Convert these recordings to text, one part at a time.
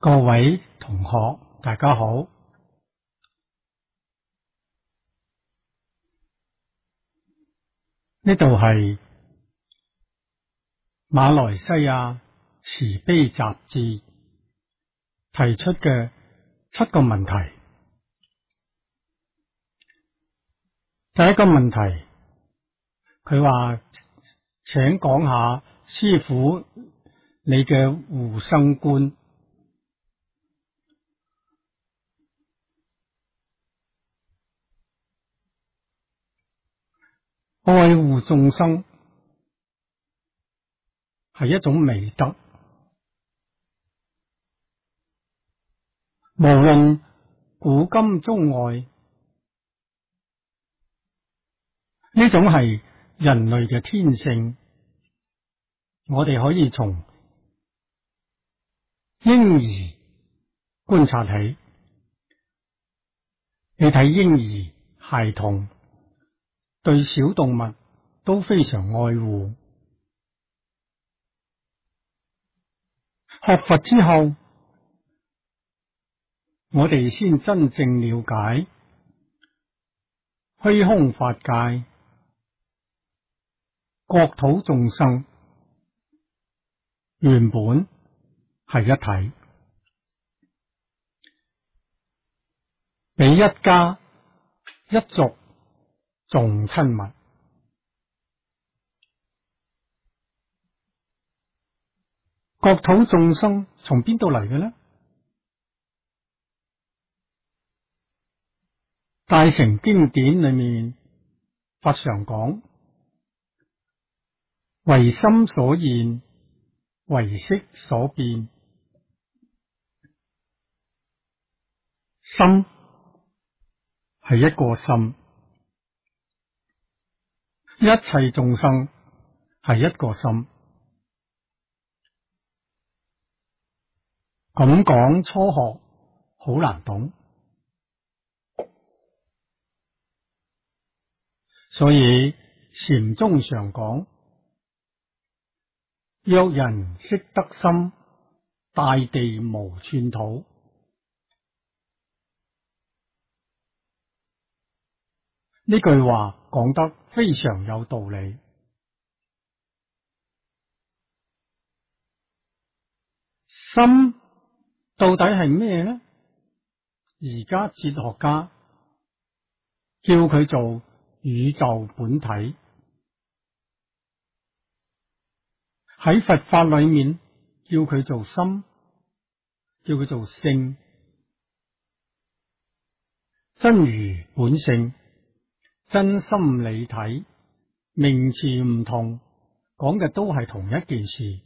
各位同學，大家好。呢度係馬來西亞慈悲雜誌提出嘅7個問題。第一個問題，佢話請講下師父你嘅護生觀。愛護眾生係一種美德，無論古今中外，呢種係人類嘅天性。我哋可以從嬰兒觀察起，你睇嬰兒孩童對小動物都非常愛護。學佛之後，我哋先真正了解虛空法界、國土眾生原本係一體，比一家一族仲親密。國土眾生從邊度嚟嘅呢？大乘經典裏面，佛常講，唯心所現，唯識所變。心係一個心，一切眾生係一個心。咁講初學好難懂，所以禪宗常講，若人識得心，大地無寸土。呢句話講得非常有道理。心到底係咩呢？而家哲學家叫佢做宇宙本體，喺佛法裏面叫佢做心，叫佢做性。真如本性、真心理體，名詞唔同，講嘅都係同一件事。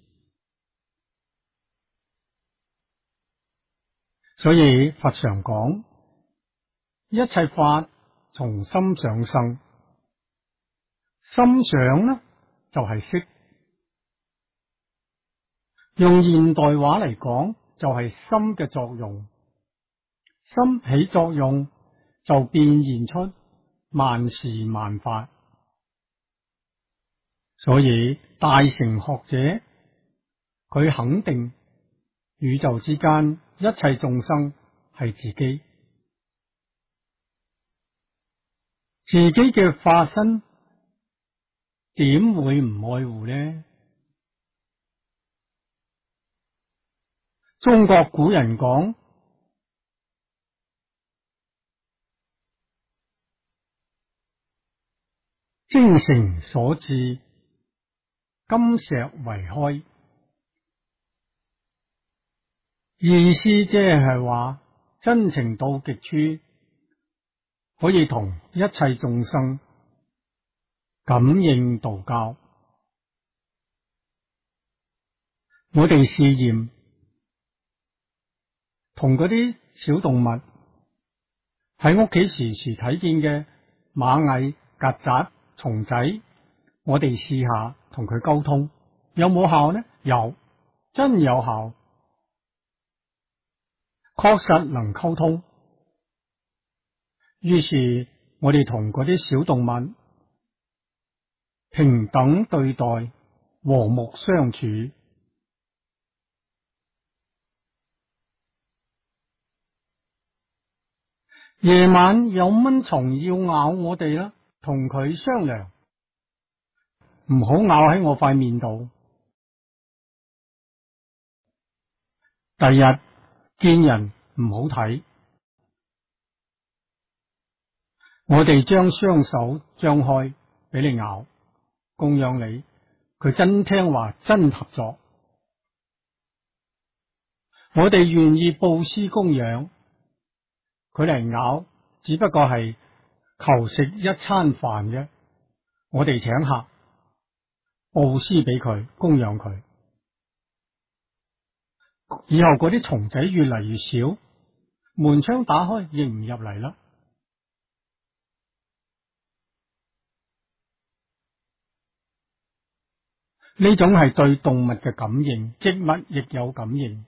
所以佛常講，一切法從心想生，心想呢就係識。用現代話嚟講，就係心嘅作用。心起作用，就變現出萬事萬法。所以大乘學者佢肯定宇宙之間一切眾生係自己，自己嘅化身點會唔愛護呢？中國古人講，精誠所至，金石為開。意思即係話，真情到極處，可以同一切眾生感應道交。我哋試驗同嗰啲小動物喺屋企時時睇見嘅螞蟻、曱甴、蟲仔，我哋試下同佢溝通，有冇效呢？有，真有效。確實能溝通，於是我哋同嗰啲小動物平等對待，和睦相處。 夜晚有蚊蟲要咬我哋啦，同佢商量，唔好咬喺我塊面度。第日見人唔好睇，我哋將雙手張開俾你咬，供養你。佢真聽話，真合作。我哋願意布施供養，佢嚟咬，只不過係求食一餐飯啫。我哋請客，布施俾佢，供養佢。以後嗰啲蟲仔越嚟越少，門窗打開亦唔入嚟啦。呢種係對動物嘅感應，植物亦有感應。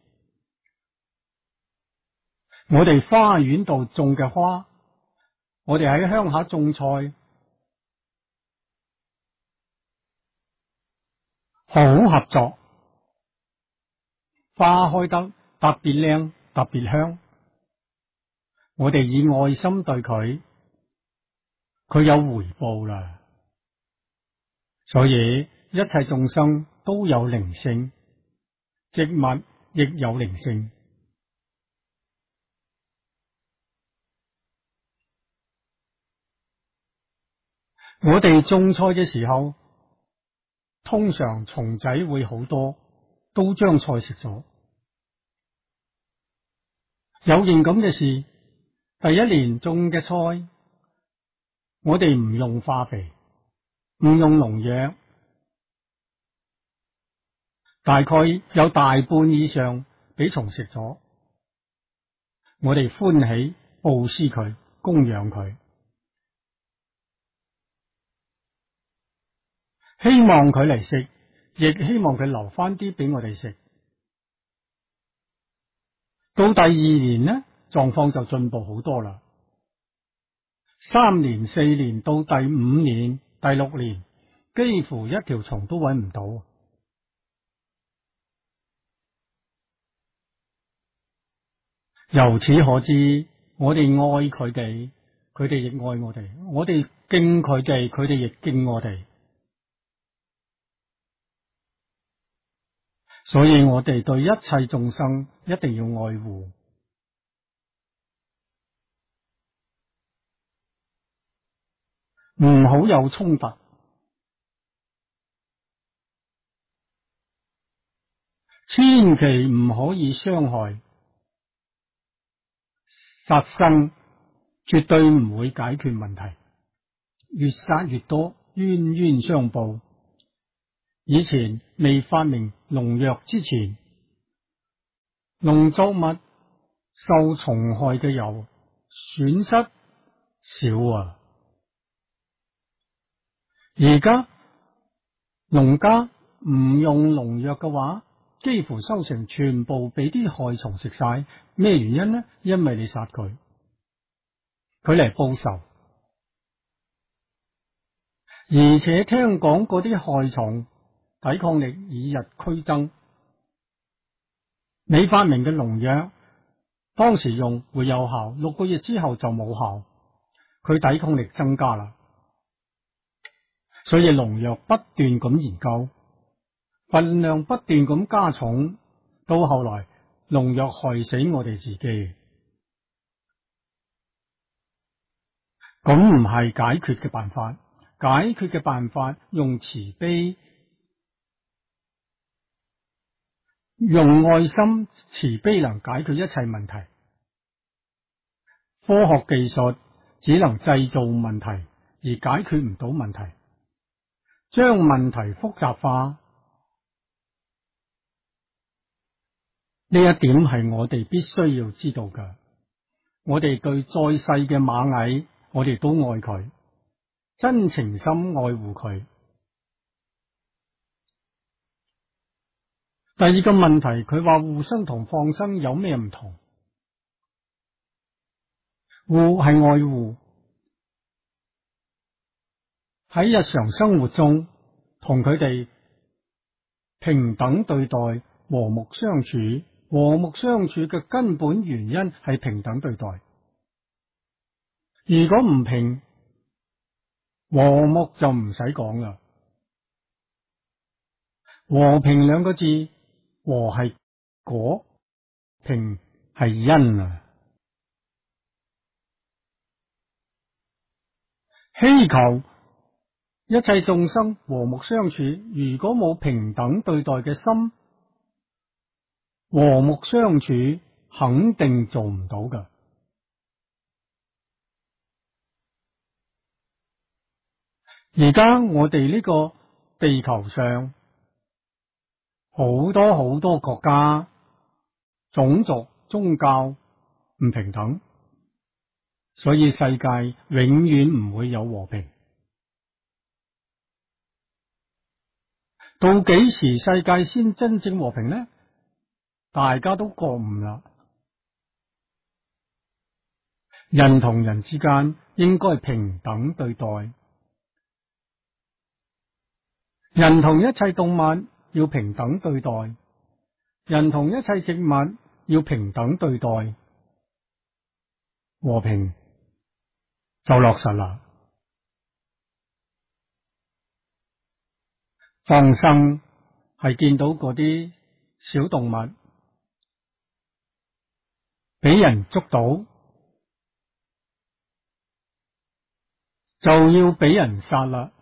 我哋花園度種嘅花，我哋喺鄉下種菜，好合作，花開得特別靚，特別香。我哋以愛心對佢，佢有回報啦。所以一切眾生都有靈性，植物亦有靈性。我哋種菜嘅時候，通常蟲仔會好多，都將菜食咗。有件咁嘅事，第一年種嘅菜，我哋唔用化肥，唔用農藥，大概有大半以上俾蟲食咗。我哋歡喜布施佢，供養佢，希望佢嚟食，亦希望佢留翻啲俾我哋食。到第二年呢，狀況就進步好多啦。3年、4年到第5年、第6年，幾乎一條蟲都揾唔到。由此可知，我哋愛佢哋，佢哋亦愛我哋；我哋敬佢哋，佢哋亦敬我哋。所以我哋對一切眾生一定要愛護，唔好有衝突，千祈唔可以傷害。殺生絕對唔會解決問題，越殺越多，冤冤相報。以前未發明農藥之前，農作物受蟲害嘅有損失少啊。而家農家唔用農藥嘅話，幾乎收成全部俾啲害蟲食晒。咩原因呢？因為你殺佢，佢嚟報仇。而且聽講嗰啲害蟲抵抗力與日俱增。你發明嘅農藥當時用會有效，6個月之後就冇效，佢抵抗力增加啦。所以農藥不斷咁研究，份量不斷咁加重，到後來農藥害死我哋自己。咁唔係解決嘅辦法，解決嘅辦法用慈悲、用愛心、慈悲能解決一切問題。科學技術只能製造問題，而解決唔到問題，將問題複雜化。呢一點係我哋必須要知道嘅。我哋對再細嘅螞蟻，我哋都愛佢，真情心愛護佢。第二個問題，佢話護生同放生有咩唔同？護係愛護，喺日常生活中同佢哋平等對待，和睦相處。和睦相處嘅根本原因係平等對待。 如果唔平，和睦就唔使講啦。和平兩個字，和係果，平係因啊。希求一切眾生和睦相處，如果冇平等對待嘅心，和睦相處肯定做唔到㗎。而家我哋呢個地球上好多國家，種族、宗教唔平等，所以世界永遠唔會有和平。到幾時世界先真正和平呢？大家都覺悟啦。人同人之間應該平等對待，人同一切動物要平等對待，人同一切植物要平等對待，和平就落實啦。放生係見到嗰啲小動物俾人捉到，就要俾人殺啦。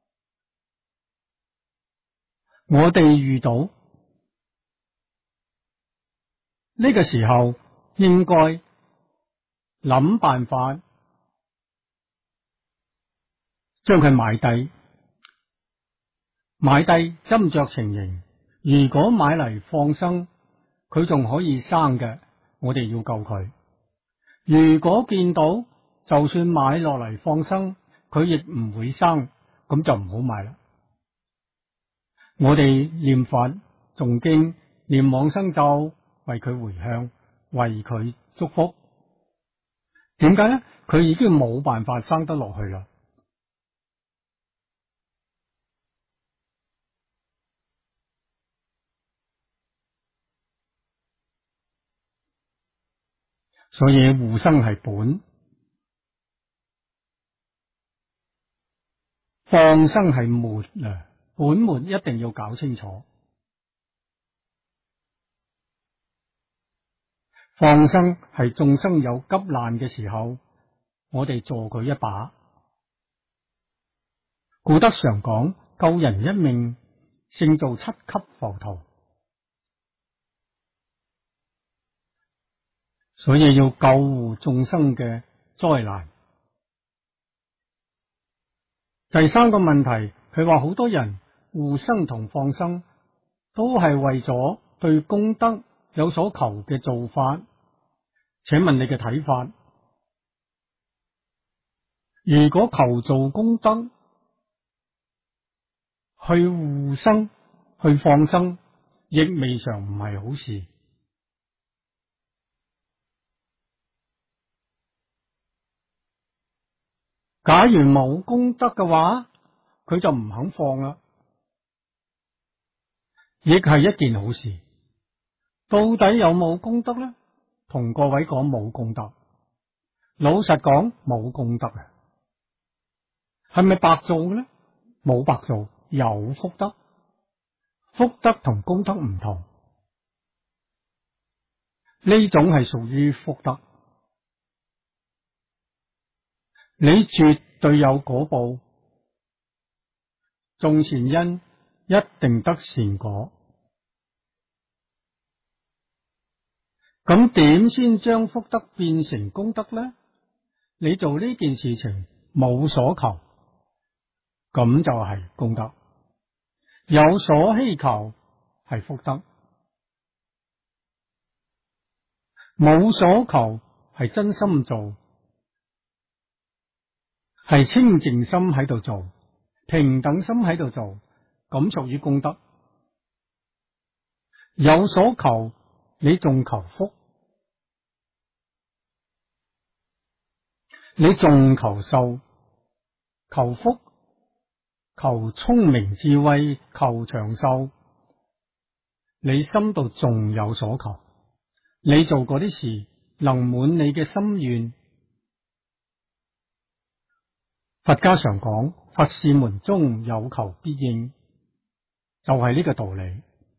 我哋遇到呢個時候，應該諗辦法將佢買低，斟酌情形。如果買嚟放生，佢仲可以生嘅，我哋要救佢。如果見到就算買落嚟放生，佢亦唔會生，咁就唔好買啦。我哋念佛、誦經、念往生咒，為佢回向，為佢祝福。點解呢？佢已經冇辦法生得落去啦。所以護生係本，放生係末啊！本末一定要搞清楚。放生係眾生有急難嘅時候，我哋助佢一把。古德常講，救人一命勝造7級浮屠，所以要救護眾生嘅災難。第三個問題，佢話好多人護生同放生都係為咗對功德有所求嘅做法，請問你嘅睇法？如果求做功德，去護生、去放生，亦未嘗唔係好事。假如冇功德嘅話，佢就唔肯放啦，亦係一件好事。到底有冇功德呢？同各位講冇功德。老實講，冇功德啊。係咪白做嘅呢？冇白做，有福德。福德同功德唔同，呢種係屬於福德。你絕對有果報，種善因一定得善果。咁點先將福德變成功德呢？你做呢件事情冇所求，咁就係功德；有所希求係福德，冇所求係真心做，係清淨心喺度做，平等心喺度做，咁屬於功德。有所求，你仲求福，你仲求壽、求福、求聰明智慧、求長壽，你心度仲有所求。你做嗰啲事能滿你嘅心願， 佛家常講，佛事門中有求必應，就係呢個道理。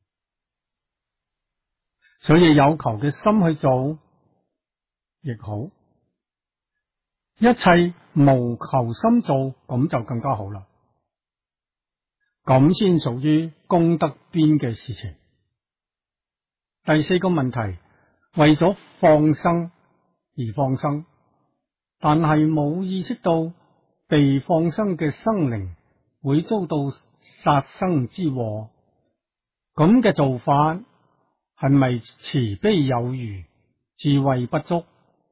所以有求嘅心去做亦好，一切無求心做，咁就更加好啦。咁先屬於功德邊嘅事情。第四個問題，為咗放生而放生，但係冇意識到被放生嘅生靈會遭到殺生之禍，咁嘅做法係咪慈悲有餘，智慧不足？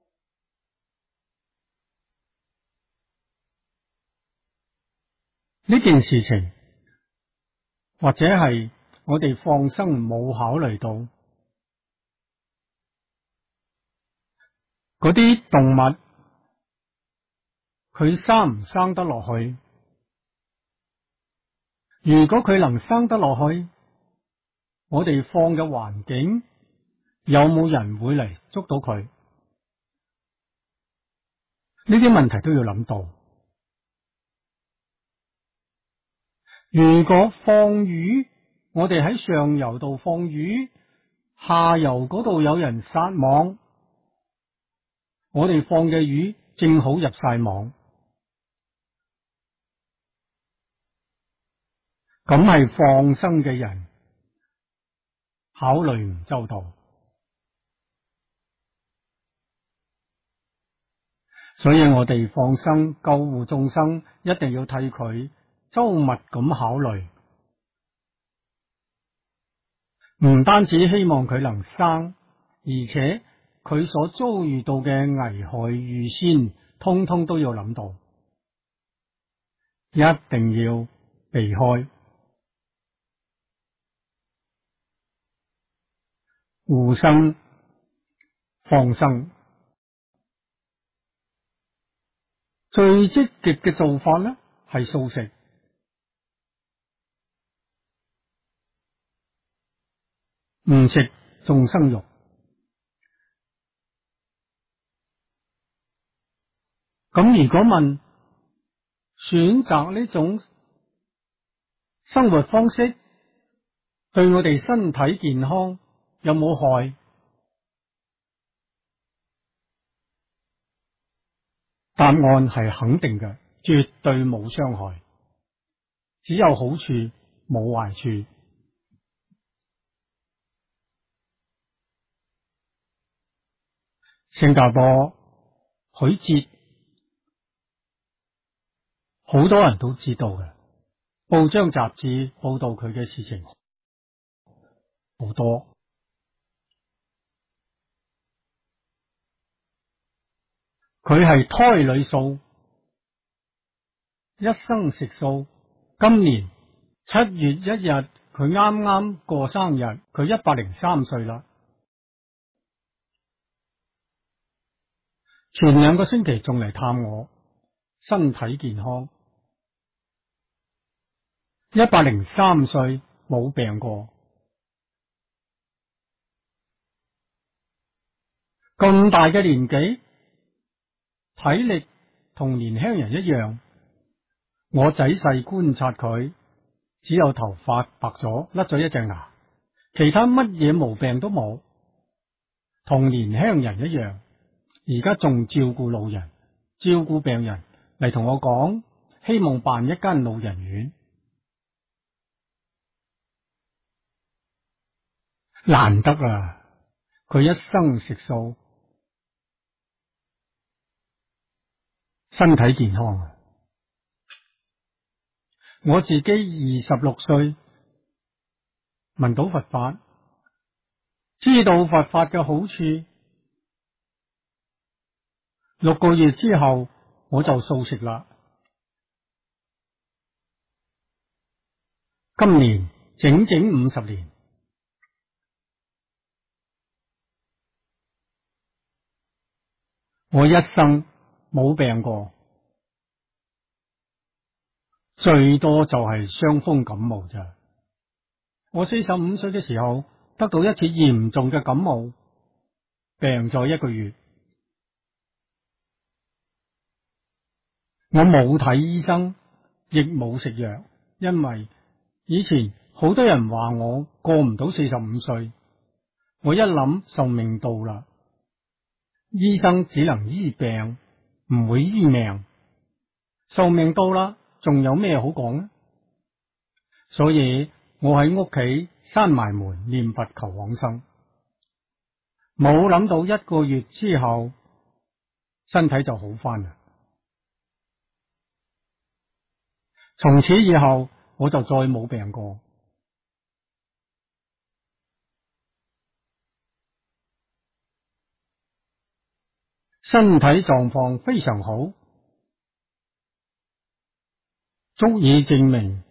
呢件事情，或者係我哋放生冇考慮到嗰啲動物，佢生唔生得落去？如果佢能生得落去，我哋放嘅環境有冇人會嚟捉到佢？呢啲問題都要諗到。如果放魚，我哋喺上游度放魚，下游嗰度有人撒網，我哋放嘅魚正好入晒網，咁係放生嘅人考慮唔周到。所以我哋放生救護眾生，一定要替佢周密咁考慮，唔單止希望佢能生，而且佢所遭遇到嘅危害預先，通通都要諗到，一定要避開。護生放生最積極嘅做法呢，係素食。唔食眾生肉。咁如果問選擇呢種生活方式對我哋身體健康有冇害？答案係肯定嘅，絕對冇傷害，只有好處冇壞處。新加坡許哲，好多人都知道嘅，報章雜誌報道佢嘅事情好多。佢係胎裏素，一生食素。今年7月1日，佢啱啱過生日，佢103歲啦。前2個星期仲嚟探我，身體健康。103歲冇病過，咁大嘅年紀，體力同年輕人一樣。我仔細觀察佢，只有頭髮白咗，甩咗一隻牙，其他乜嘢毛病都冇，同年輕人一樣。而家仲照顧老人，照顧病人，嚟同我講，希望辦一間老人院。難得啊，佢一生食素，身體健康啊！我自己26歲，聞到佛法，知道佛法嘅好處，6個月之後我就素食啦。今年整整50年，我一生冇病過，最多就係傷風感冒咋。我45歲嘅時候得到一次嚴重嘅感冒，病咗1個月。 我冇睇醫生，亦冇食藥，因為以前好多人話我過唔到45歲，我一諗壽命到啦，醫生只能醫病，唔會醫命，壽命到啦，仲有咩好講呢？所以我喺屋企閂埋門念佛求往生，冇諗到1個月之後身體就好返啦。從此以後我就再冇病過，身體狀況非常好，足以證明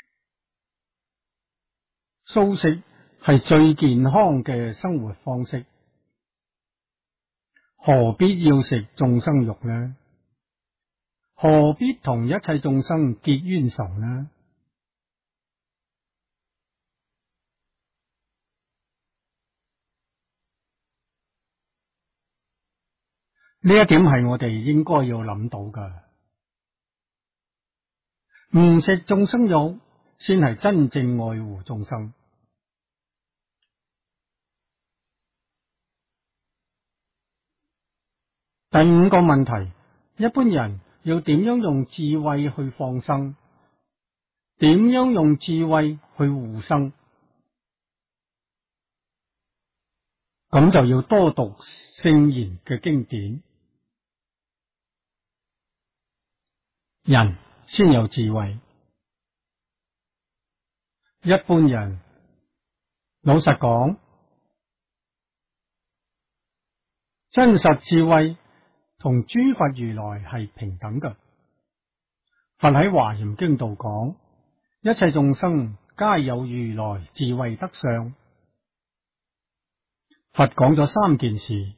素食係最健康嘅生活方式，何必要食眾生肉呢？何必同一切眾生結冤仇呢？呢一點係我哋應該要諗到㗎，唔食眾生肉先係真正愛護眾生。第5個問題，一般人要點樣用智慧去放生？點樣用智慧去護生？咁就要多讀聖賢嘅經典，人先有智慧。一般人老實講，真實智慧同諸佛如來係平等嘅。佛喺華嚴經度講，一切眾生皆有如來智慧德相。佛講咗3件事，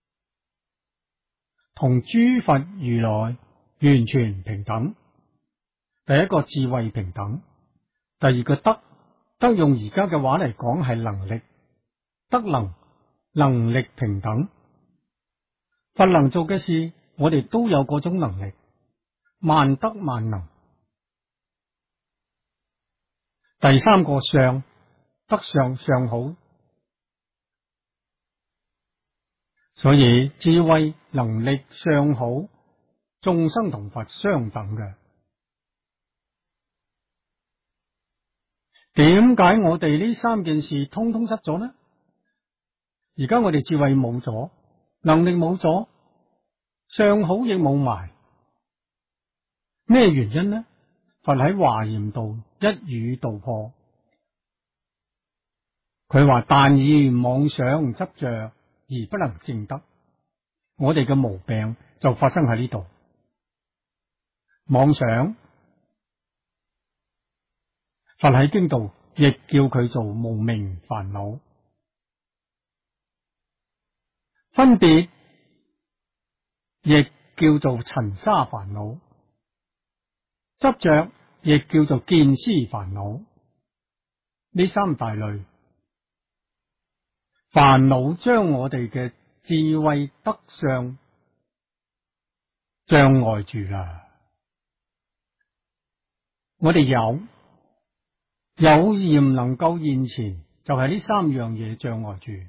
同諸佛如來完全平等。第一個智慧平等，第二個德用而家嘅話嚟講係能力，德能力平等。佛能做嘅事，我哋都有嗰種能力，萬德萬能。第3個相，德相好，所以智慧能力相好，眾生同佛相等嘅。點解我哋呢3件事通通失咗呢？而家我哋智慧冇咗，能力冇咗，相好亦冇埋，咩原因呢？佛喺華嚴度一語道破，佢話但以妄想執着而不能證得，我哋嘅毛病就發生喺呢度。妄想，佛喺經度亦叫佢做無明煩惱，分別亦叫做塵沙煩惱，執着亦叫做見思煩惱。呢3大類煩惱將我哋嘅智慧德相障礙住啦。我哋有而唔能夠現前，就係呢3樣嘢障礙住。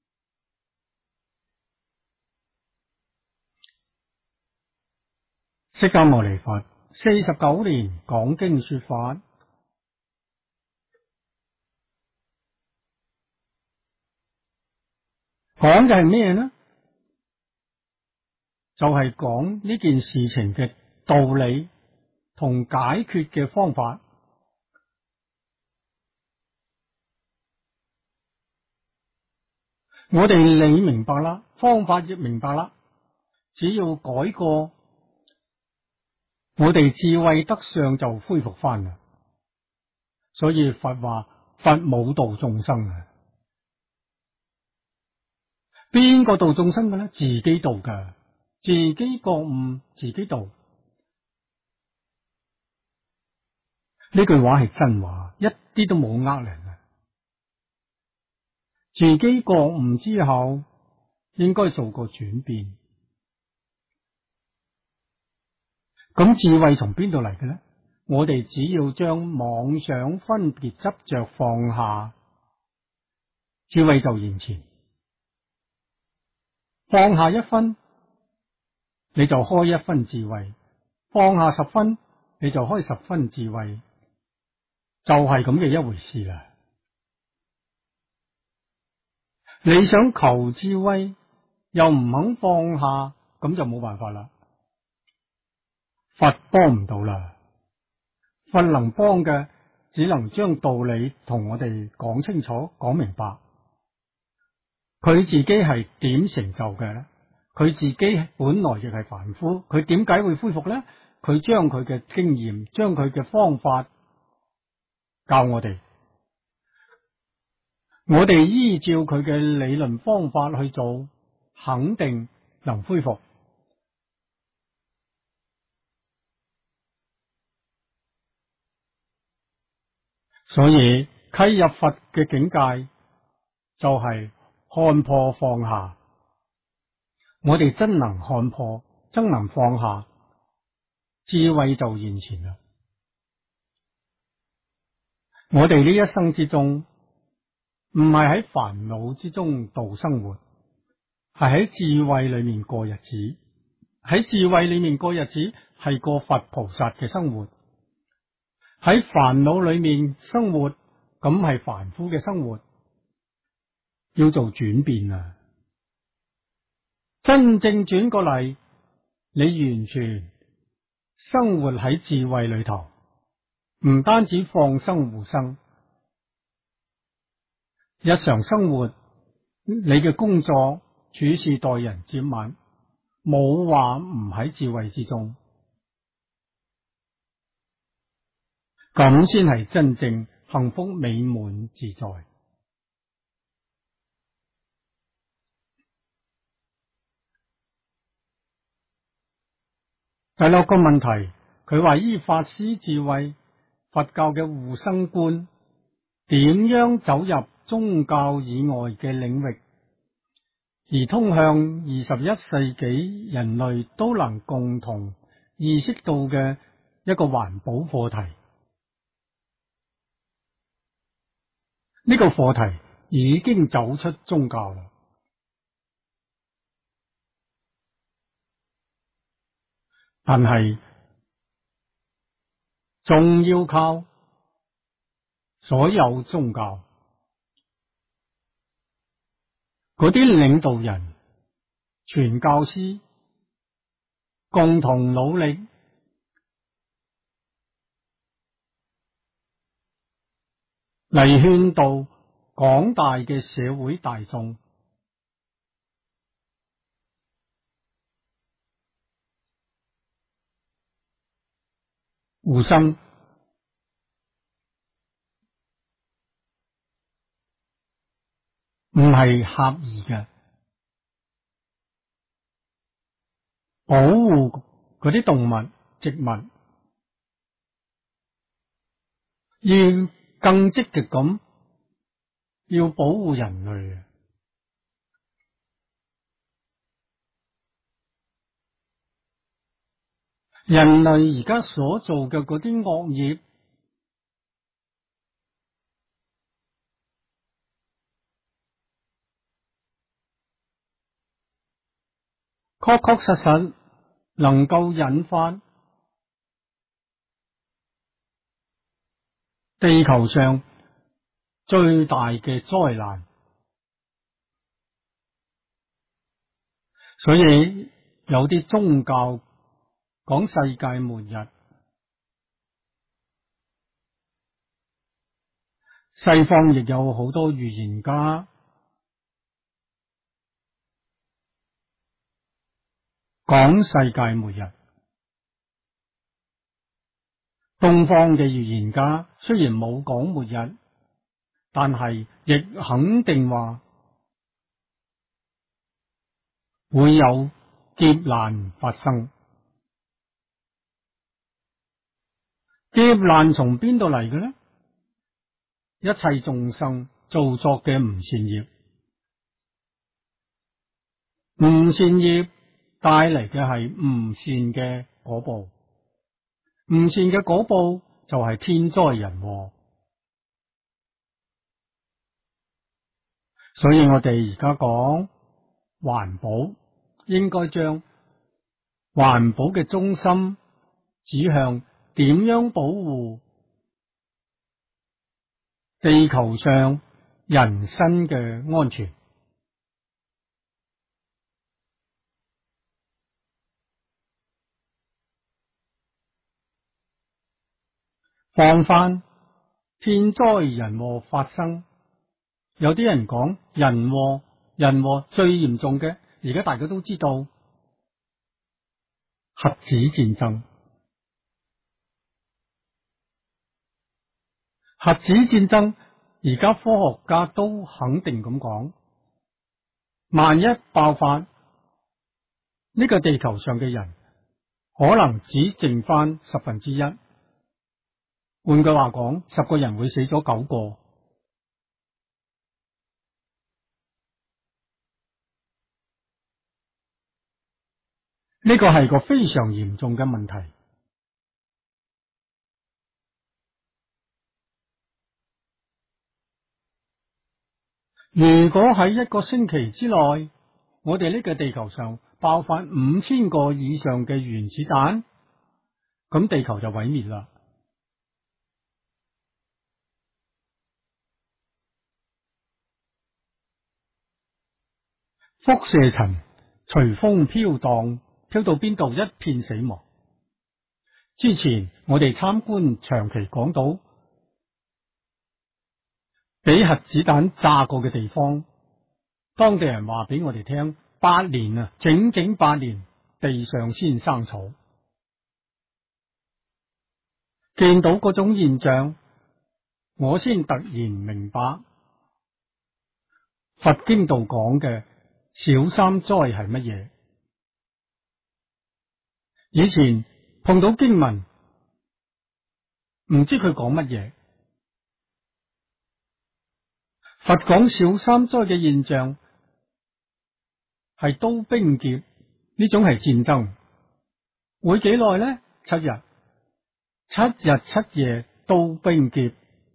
釋迦牟尼佛49年講經說法，講嘅係咩呢？就係講呢件事情嘅道理同解決嘅方法。我哋理明白啦，方法亦明白啦，只要改過，我哋智慧德相就恢復翻啦。所以佛話佛冇度眾生啊，邊個度眾生嘅呢？自己度㗎，自己覺悟，自己度。呢句話係真話，一啲都冇呃人啊。自己覺悟之後，應該做個轉變。 咁智慧從邊度嚟嘅呢？我哋只要將妄想分別執着放下，智慧就現前。放下一分，你就開一分智慧；放下10分，你就開10分智慧，就係咁嘅一回事啦。你想求智慧，又唔肯放下，咁就冇辦法啦。佛幫唔到啦，佛能幫嘅，只能將道理同我哋講清楚、講明白。佢自己係點成就嘅呢？佢自己本來亦係凡夫，佢點解會恢復呢？佢將佢嘅經驗，將佢嘅方法教我哋，我哋依照佢嘅理論方法去做，肯定能恢復。所以契入佛嘅境界就係看破放下。我哋真能看破，真能放下，智慧就現前啦。我哋呢一生之中，唔係喺煩惱之中度生活，係喺智慧裏面過日子。喺智慧裏面過日子，係過佛菩薩嘅生活。喺煩惱裏面生活，咁係凡夫嘅生活，要做轉變啊！真正轉過嚟，你完全生活喺智慧裏頭，唔單止放生護生，日常生活你嘅工作處事待人接物，冇話唔喺智慧之中，咁先係真正幸福美滿自在。第6個問題，佢話依法師智慧，佛教嘅護生觀點樣走入宗教以外嘅領域，而通向21世紀人類都能共同意識到嘅一個環保課題。呢個課題已經走出宗教啦，但係仲要靠所有宗教嗰啲領導人、傳教師共同努力嚟勸導廣大嘅社會大眾。護生唔係狹義嘅，保護嗰啲動物、植物，要更積極咁要保護人類。人類而家所做嘅嗰啲惡業，確確實實能夠引發地球上最大嘅災難。所以有啲宗教講世界末日，西方亦有好多預言家講世界末日。東方嘅預言家雖然冇講末日，但係亦肯定話會有劫難發生。劫難從邊度嚟嘅呢？一切眾生做作嘅唔善業，唔善業帶嚟嘅係唔善嘅果報。 唔善嘅果報就係天災人禍。所以我哋而家講環保，應該將環保嘅中心指向點樣保護地球上人身嘅安全。防範天災人禍發生，有啲人講人禍最嚴重嘅，而家大家都知道核子戰爭。核子戰爭而家科學家都肯定咁講，萬一爆發，呢個地球上嘅人可能只剩翻1/10。換句話講，10個人會死咗9個。呢個係個非常嚴重嘅問題。如果喺1個星期之內，我哋呢個地球上爆發5000個以上嘅原子彈，咁地球就毀滅啦。輻射塵隨風飄蕩，飄到邊度一片死亡。之前我哋參觀長崎講到俾核子彈炸過嘅地方，當地人話俾我哋聽，8年啊，整整8年，地上先生草。見到嗰種現象，我先突然明白佛經度講嘅小三災係乜嘢。以前碰到經文，唔知佢講乜嘢。佛講小三災嘅現象係刀兵劫，呢種係戰爭，會幾耐呢？7日，7日7夜刀兵劫。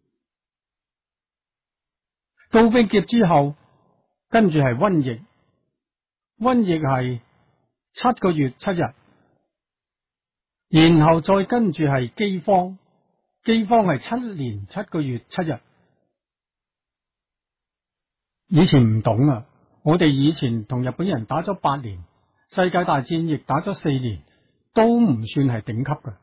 刀兵劫之後，跟住係瘟疫，瘟疫係7個月7日，然後再跟住係饑荒，饑荒係7年7個月7日。以前唔懂啊，我哋以前同日本人打咗8年，世界大戰亦打咗4年，都唔算係頂級嘅。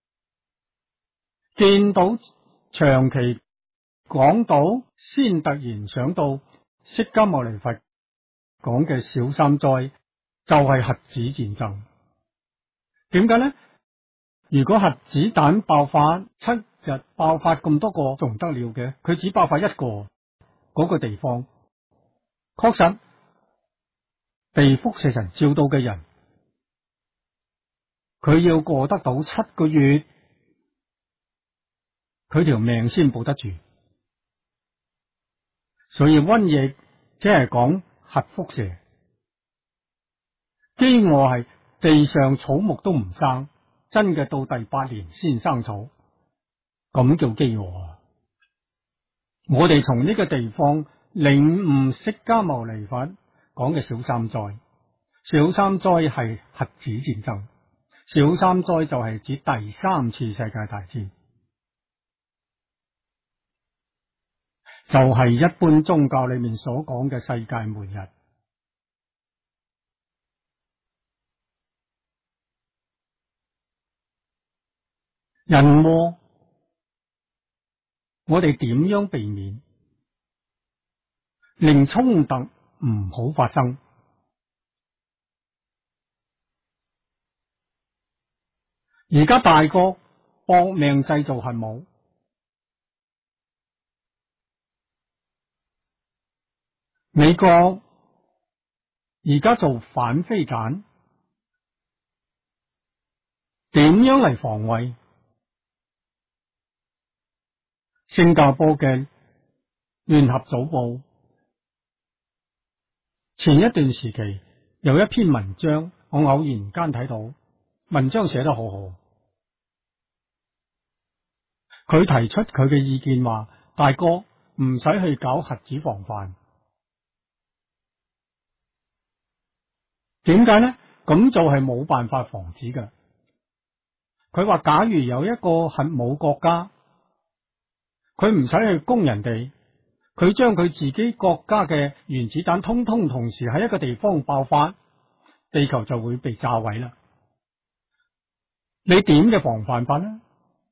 見到長期講到，先突然想到釋迦牟尼佛講嘅小三災就係核子戰爭。點解呢？如果核子彈爆發7日爆發咁多個仲唔得了嘅，佢只爆發1個，嗰個地方確實被輻射塵照到嘅人，佢要過得到7個月，佢條命先保得住。所以瘟疫即係講核輻射，飢餓係地上草木都唔生，真嘅到第8年先生草，咁叫飢餓啊！我哋從呢個地方領悟釋迦牟尼佛講嘅小三災。小三災係核子戰爭，小三災就係指第3次世界大戰，就係一般宗教裏面所講嘅世界末日。人禍我哋點樣避免，令衝突唔好發生？而家大國搏命製造核武，美國而家做反飛彈，點樣嚟防衛？新加坡嘅聯合早報前一段時期有一篇文章，我偶然間睇到，文章寫得好好。 佢提出佢嘅意見話：大哥唔使去搞核子防範。點解呢？咁就係冇辦法防止㗎。佢話假如有一個核武國家，佢唔使去攻人哋，佢將佢自己國家嘅原子彈通通同時喺一個地方爆發，地球就會被炸毀啦。你點嘅防範法呢？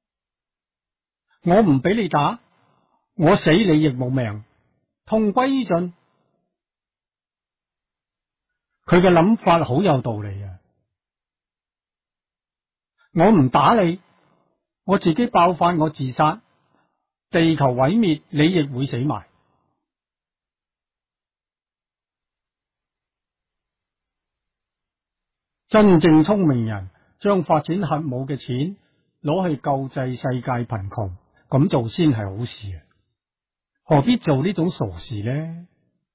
我唔俾你打，我死你亦冇命，同歸於盡。佢嘅諗法好有道理啊！我唔打你，我自己爆發，我自殺，地球毀滅，你亦會死埋。真正聰明人將發展核武嘅錢攞去救濟世界貧窮，咁做先係好事啊！何必做呢種傻事呢？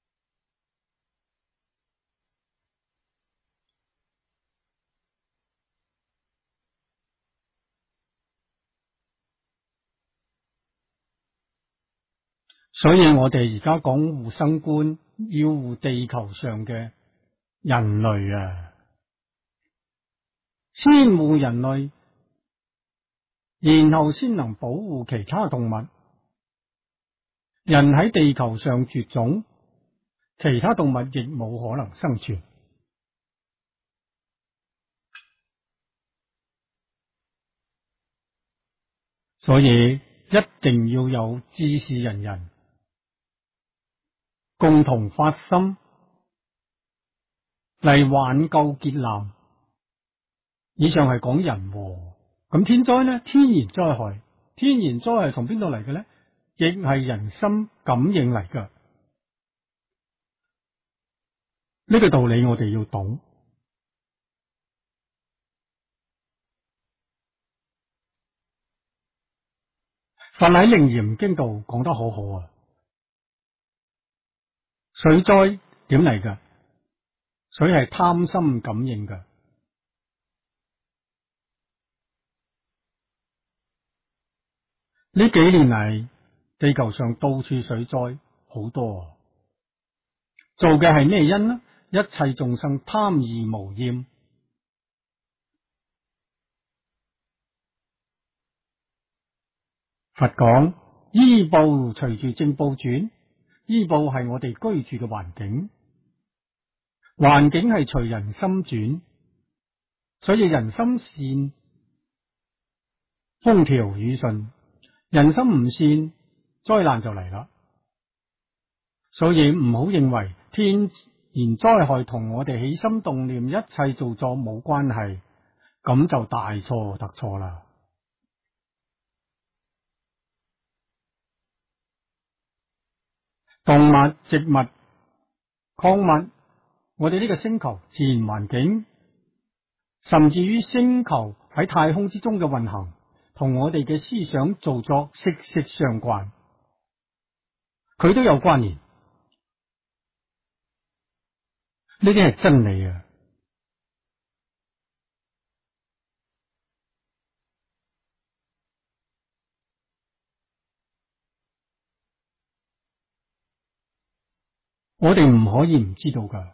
所以我哋而家講護生觀，要護地球上嘅人類啊，先護人類，然後先能保護其他動物。人喺地球上絕種，其他動物亦冇可能生存。所以一定要有知識人人共同發心嚟挽救劫難。以上係講人禍，咁天災呢？天然災害，天然災害從邊度嚟嘅呢？亦係人心感應嚟㗎。呢個道理我哋要懂。佛喺《楞嚴經》度講得好好啊！水災點嚟㗎？水係貪心感應㗎。呢幾年嚟，地球上到處水災好多啊！做嘅係咩因呢？一切眾生貪而無厭。佛講依報隨住正報轉，依報係我哋居住嘅環境，環境係隨人心轉，所以人心善，風調雨順；人心唔善，災難就嚟啦。所以唔好認為天然災害同我哋起心動念一切造作冇關係，咁就大錯特錯啦。動物、植物、礦物，我哋呢個星球自然環境，甚至於星球喺太空之中嘅運行，同我哋嘅思想造作息息相關，佢都有關聯。呢啲係真理啊！我哋唔可以唔知道㗎，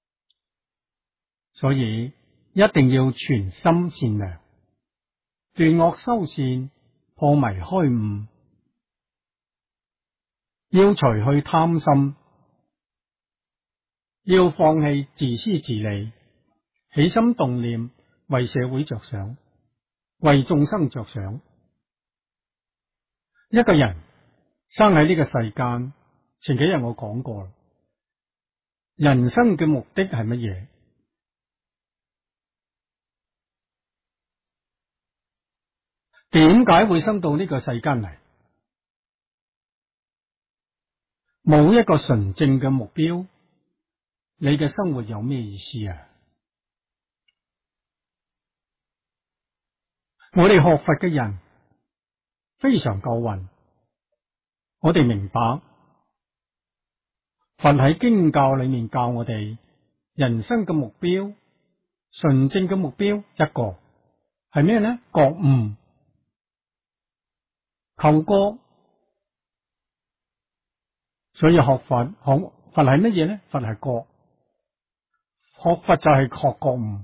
所以一定要全心善良，斷惡修善，破迷開悟，要除去貪心，要放棄自私自利，起心動念為社會着想，為眾生着想。一個人生喺呢個世間，前幾日我講過啦，人生嘅目的係乜嘢？點解會生到呢個世間嚟？冇一個純正嘅目標，你嘅生活有咩意思啊？我哋學佛嘅人非常夠運，我哋明白佛喺經教裏面教我哋人生嘅目標，純正嘅目標一個係咩呢？覺悟。 求過，所以學佛係乜嘢呢？佛係覺，學佛就係學覺悟，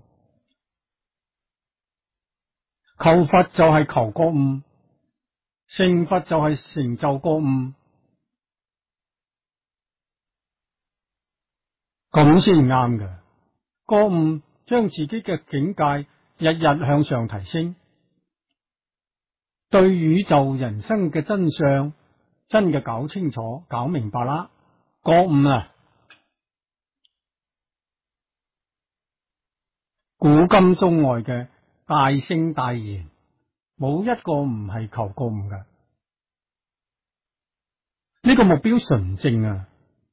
求佛就係求覺悟，成佛就係成就覺悟，咁先啱嘅。覺悟將自己嘅境界日日向上提升，對宇宙人生嘅真相真嘅搞清楚、搞明白啦。覺悟啊，古今中外嘅大聖大賢，冇一個唔係求覺悟嘅。呢個目標純正啊！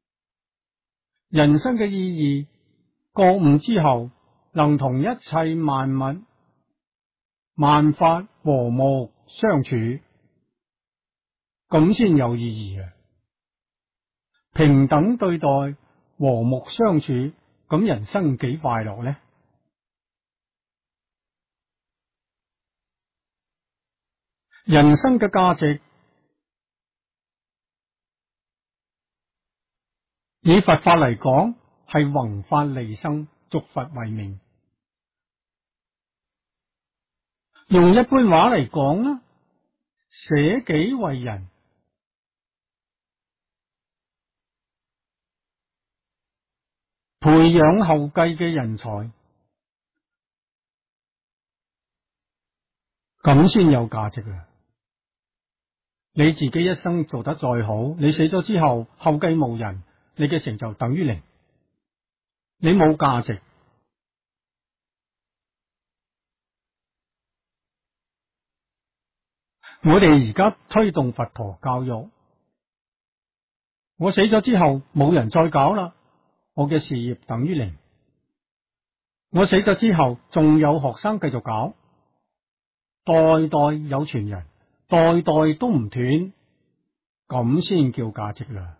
人生嘅意義，覺悟之後，能同一切萬物、萬法和睦相處，咁先有意義啊！平等對待，和睦相處，咁人生幾快樂呢？人生嘅價值，以佛法嚟講，係弘法利生，續佛為命。用一般話嚟講啦，捨己為人，培養後繼嘅人才，咁先有價值啊！你自己一生做得再好，你死咗之後，後繼無人，你嘅成就等於零，你冇價值。我哋而家推動佛陀教育，我死咗之後冇人再搞啦，我嘅事業等於零。我死咗之後仲有學生繼續搞，代代有傳人，代代都唔斷，咁先叫價值啦。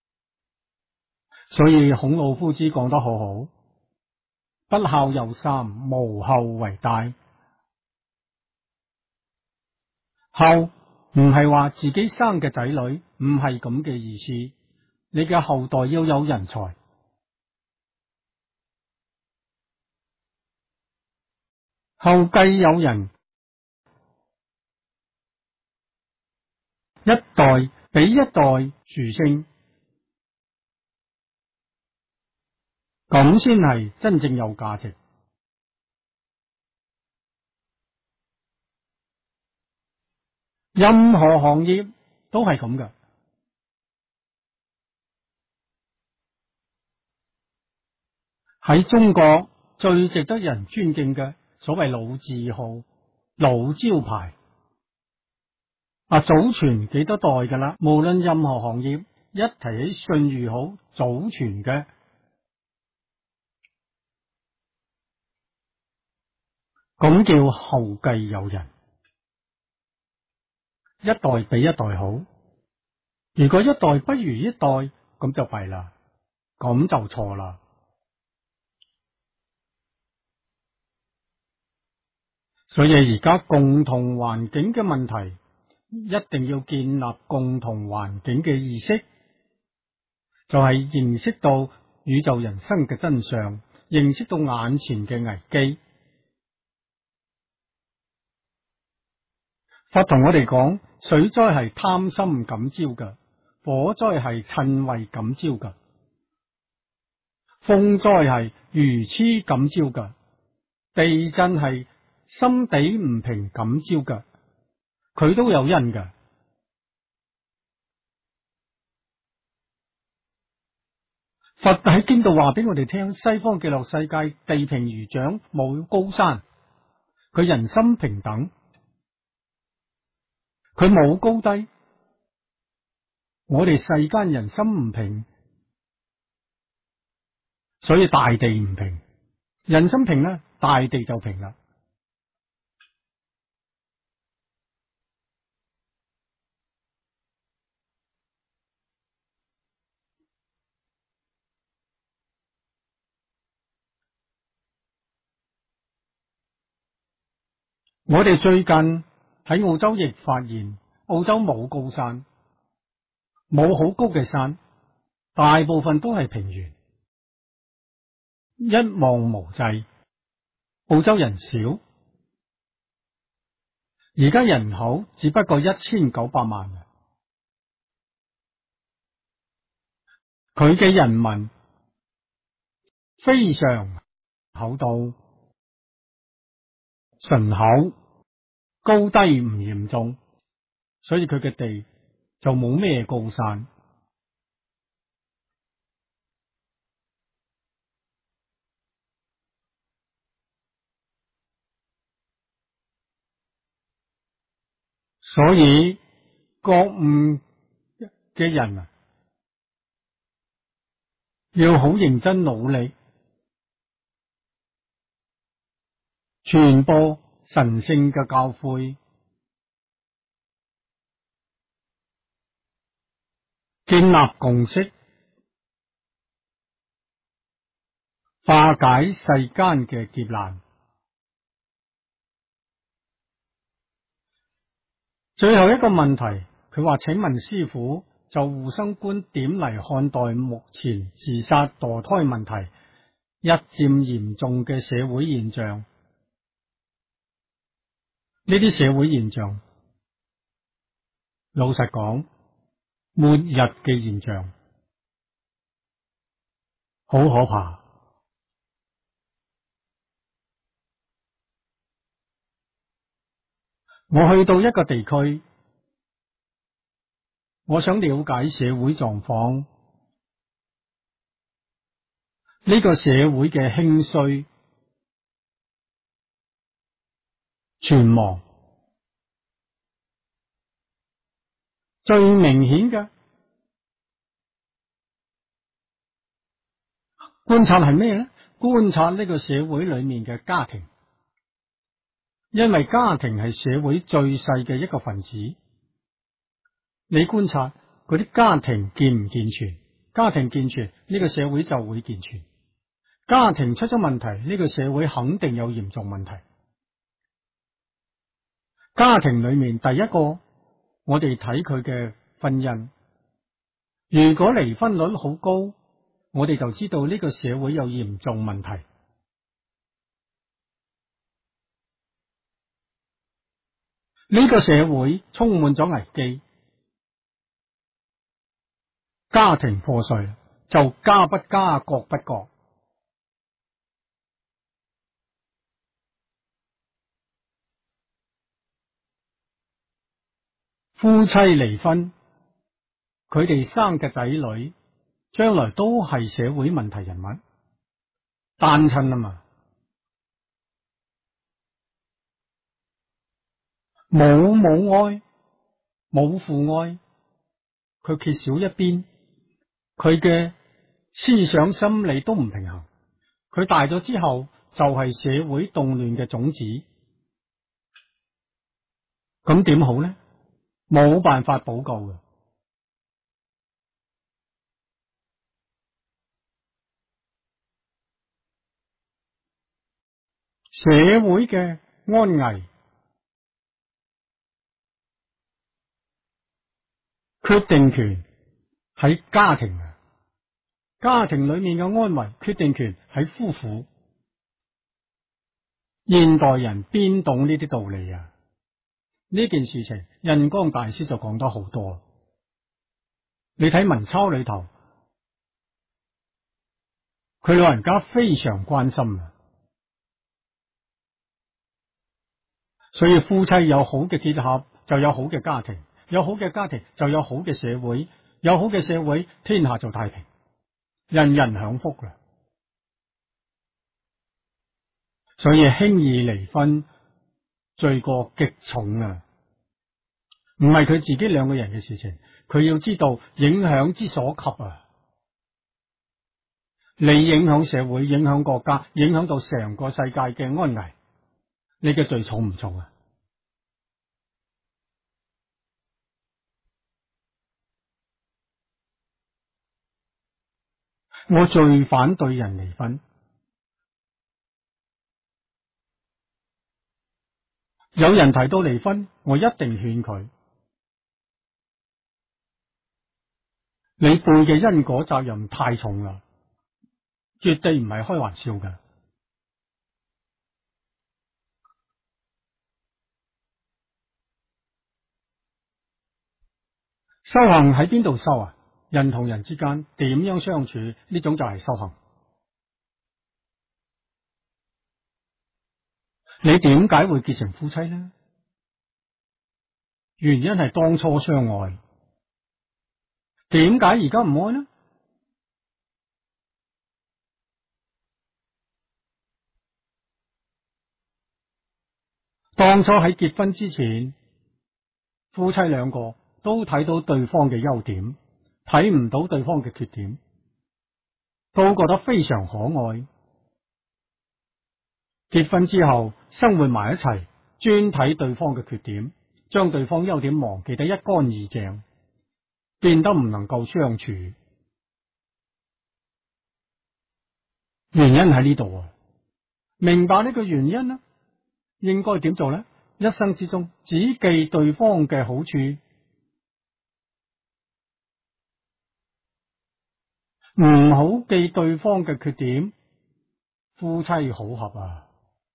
所以孔老夫子講得好好，不孝有三，無後為大。後唔係話自己生嘅仔女，唔係咁嘅意思。你嘅後代要有人才，後繼有人，一代比一代殊勝，咁先係真正有價值。任何行業都係咁嘅。喺中國最值得人尊敬嘅，所謂老字號、老招牌，祖傳幾多代噶啦。無論任何行業，一提起信譽好、祖傳嘅，咁叫後繼有人，一代比一代好。如果一代不如一代，咁就弊啦，咁就錯啦。所以而家共同環境嘅問題，一定要建立共同環境嘅意識，就係認識到宇宙人生嘅真相，認識到眼前嘅危機。佛同我哋講，水災係貪心感召嘅，火災係嗔恚感召嘅，風災係愚癡感召嘅，地震係心地唔平感召嘅，佢都有因嘅。佛喺經度話俾我哋聽，西方極樂世界地平如掌，冇高山，佢人心平等，佢冇高低。我哋世間人心唔平，所以大地唔平。人心平啦，大地就平啦。我哋最近喺澳洲亦發現， 澳洲冇高山，冇好高嘅山，大部分都係平原，一望無際。澳洲人少，而家人口只不過1900萬。佢嘅人民非常厚道，順口，高低唔嚴重，所以佢嘅地就冇咩高山。所以覺悟嘅人啊，要好認真努力，傳播神聖嘅教誨，建立共識，化解世間嘅劫難。最後一個問題，佢話：請問師父，就護生觀點嚟看待目前自殺墮胎問題日漸嚴重嘅社會現象，呢啲社會現象，老實講，末日嘅現象，好可怕。我去到一個地區，我想了解社會狀況，呢個社會嘅興衰、存亡，最明顯嘅觀察係咩呢？觀察呢個社會裏面嘅家庭，因為家庭係社會最細嘅一個分子。你觀察嗰啲家庭健唔健全？家庭健全，呢個社會就會健全。家庭出咗問題，呢個社會肯定有嚴重問題。家庭裏面第一個，我哋睇佢嘅婚姻，如果離婚率好高，我哋就知道呢個社會有嚴重問題。呢個社會充滿咗危機，家庭破碎就家不家，國不國。夫妻離婚，佢哋生嘅仔女將來都係社會問題人物，單親啊嘛，冇母愛，冇父愛，佢缺少一邊，佢嘅思想心理都唔平衡，佢大咗之後就係社會動亂嘅種子，咁點好呢？冇辦法補救嘅。社會嘅安危，決定權喺家庭啊，家庭裏面嘅安危，決定權喺夫婦。現代人邊懂呢啲道理啊？呢件事情，印光大師就講得好多。你睇文鈔裏頭，佢老人家非常關心啊。所以夫妻有好嘅結合，就有好嘅家庭；有好嘅家庭，就有好嘅社會；有好嘅社會，天下就太平，人人享福啦。所以輕易離婚，罪過極重啊！唔係佢自己兩個人嘅事情，佢要知道影響之所及啊！你影響社會，影響國家，影響到成個世界嘅安危，你嘅罪重唔重啊？我最反對人離婚，有人提到離婚，我一定勸佢。 你背嘅因果責任太重啦，絕對唔係開玩笑嘅。修行喺邊度修啊？人同人之間點樣相處，呢種就係修行。你點解會結成夫妻呢？原因係當初相愛。點解而家唔愛呢？當初喺結婚之前，夫妻兩個都睇到對方嘅優點，睇唔到對方嘅缺點，都覺得非常可愛。結婚之後生活埋一齊，專睇對方嘅缺點，將對方優點忘記得一乾二淨，變得唔能夠相處。原因喺呢度啊！明白呢個原因啦，應該點做呢？一生之中只記對方嘅好處，唔好記對方嘅缺點。夫妻好合啊！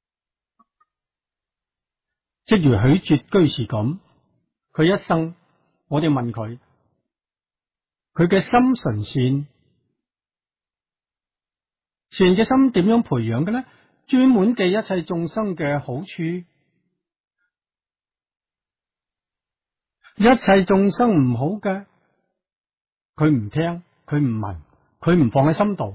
即如許絕居士咁，佢一生，我哋問佢，佢嘅心純善，善嘅心點樣培養嘅呢？專門記一切眾生嘅好處，一切眾生唔好嘅，佢唔聽，佢唔聞，佢唔放喺心度。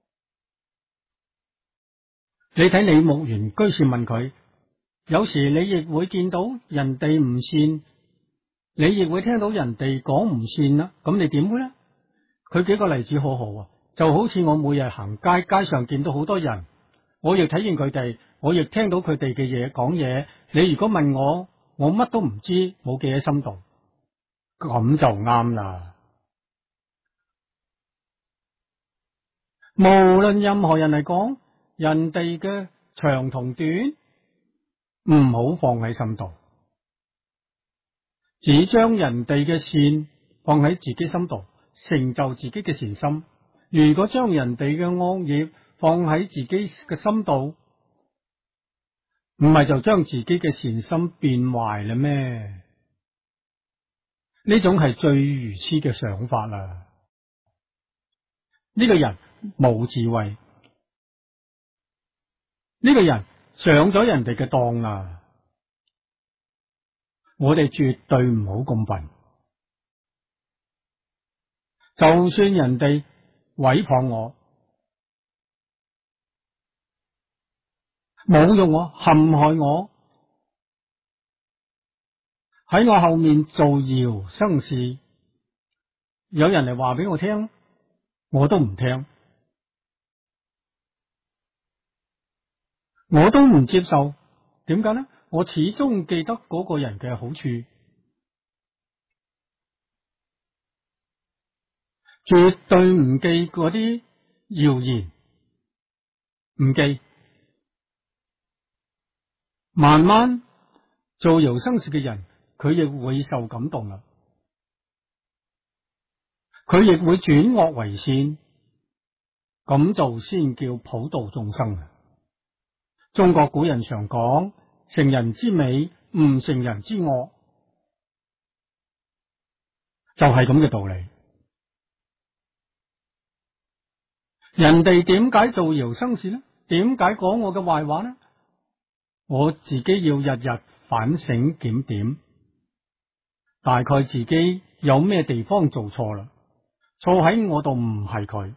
你睇李牧原居士問佢，有時你亦會見到人哋唔善，你亦會聽到人哋講唔善啦，咁你點會呢？佢幾個例子好好啊，就好似我每日行街，街上見到好多人，我亦睇見佢哋，我亦聽到佢哋嘅嘢講嘢。你如果問我，我乜都唔知，冇記喺心度，咁就啱啦。無論任何人嚟講，人哋嘅長同短，唔好放喺心度，只將人哋嘅善放喺自己心度，成就自己嘅善心。如果將人哋嘅惡業放喺自己嘅心度，唔係就將自己嘅善心變壞啦咩？呢種係最愚癡嘅想法啦。呢個人冇智慧，呢個人上咗人哋嘅當啊！我哋絕對唔好咁笨。就算人哋毀謗我、侮辱我、陷害我，喺我後面造謠生事，有人嚟話俾我聽，我都唔聽，我都唔接受。點解呢？我始終記得嗰個人嘅好處，絕對唔記嗰啲謠言，唔記。慢慢造謠生事嘅人，佢亦會受感動啦，佢亦會轉惡為善，咁就先叫普度眾生。中國古人常講，成人之美，唔成人之惡，就係咁嘅道理。人哋點解造謠生事呢？點解講我嘅壞話呢？我自己要日日反省檢點，大概自己有咩地方做錯啦，錯喺我度，唔係佢。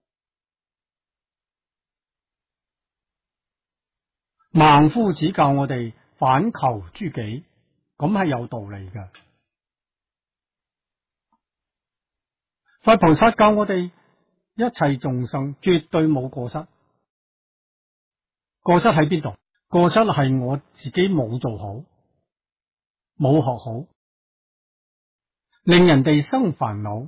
孟夫子教我哋反求諸己，咁係有道理嘅。佛菩薩教我哋，一切眾生絕對冇過失。過失喺邊度？過失係我自己冇做好，冇學好，令人哋生煩惱。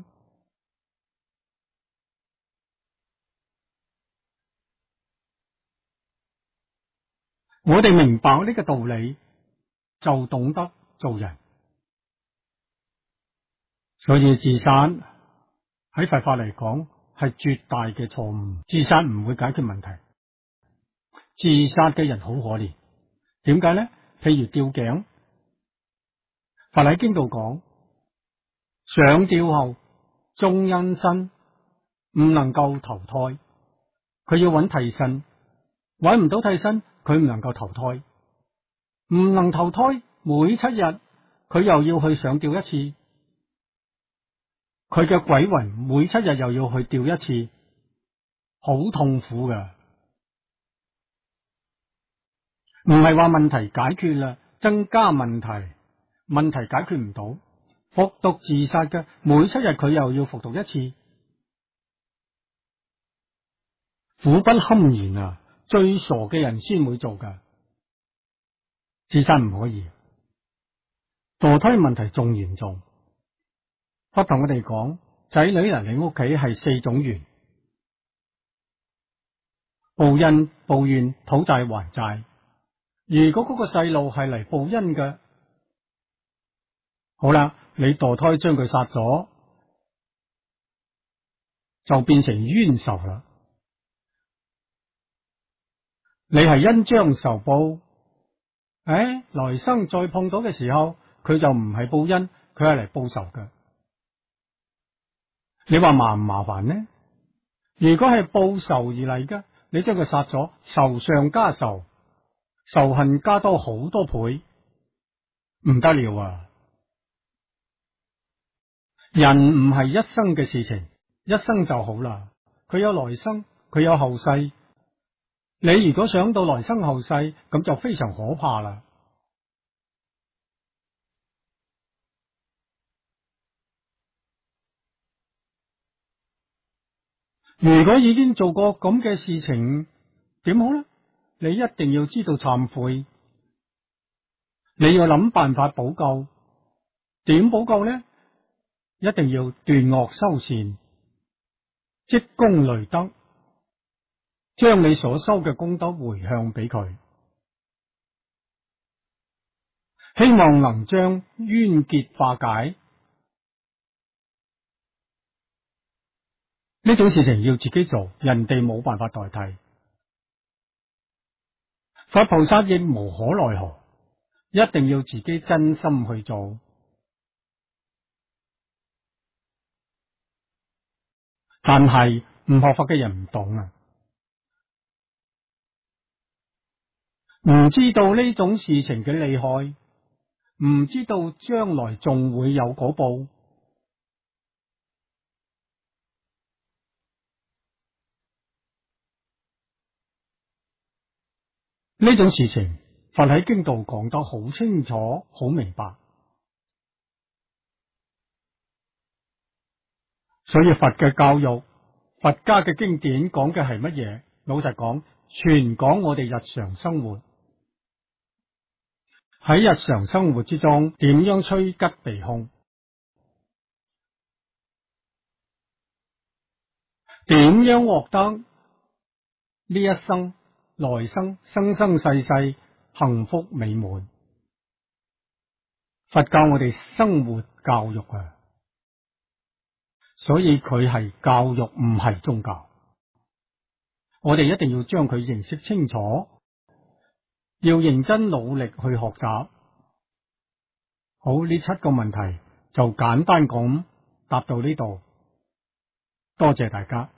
我哋明白呢個道理，就懂得做人。所以自殺喺佛法嚟講係絕大嘅錯誤。自殺唔會解決問題，自殺嘅人好可憐。點解呢？譬如吊頸，佛喺經度講，上吊後終因身唔能夠投胎，佢要揾替身，揾唔到替身，佢唔能夠投胎，唔能投胎，每7日佢又要去上吊一次，佢嘅鬼魂每7日又要去吊一次，好痛苦㗎。唔係話問題解決啦，增加問題，問題解決唔到。服毒自殺嘅每7日佢又要服毒一次，苦不堪言啊！最傻嘅人先會做㗎，自殺唔可以。墮胎問題仲嚴重。佛同我哋講，仔女嚟你屋企係4種緣：報恩、報怨、討債還債。如果嗰個細路係嚟報恩嘅，好啦，你墮胎將佢殺咗，就變成冤仇啦。你係恩將仇報，來生再碰到嘅時候，佢就唔係報恩，佢係嚟報仇嘅。你話麻唔麻煩呢？如果係報仇而嚟嘅，你將佢殺咗，仇上加仇，仇恨加多好多倍，唔得了啊！人唔係一生嘅事情，一生就好啦。佢有來生，佢有後世。你如果想到來生後世，咁就非常可怕啦。如果已經做過咁嘅事情，點好呢？你一定要知道懺悔，你要諗辦法補救。點補救呢？一定要斷惡修善，積功累德，將你所修嘅功德回向俾佢，希望能將冤結化解。呢種事情要自己做，人哋冇辦法代替。佛菩薩亦無可奈何，一定要自己真心去做。但係唔學佛嘅人唔懂啊，唔知道呢種事情嘅厲害，唔知道將來仲會有果報。呢種事情佛喺經度講得好清楚，好明白。所以佛嘅教育，佛家嘅經典講嘅係乜嘢？老實講，全講我哋日常生活。喺日常生活之中，點樣趨吉避凶？點樣獲得呢一生、來生、生生世世幸福美滿？佛教我哋生活教育啊，所以佢係教育，唔係宗教。我哋一定要將佢認識清楚，要認真努力去學習。好，呢7個問題就簡單咁答到呢度，多謝大家。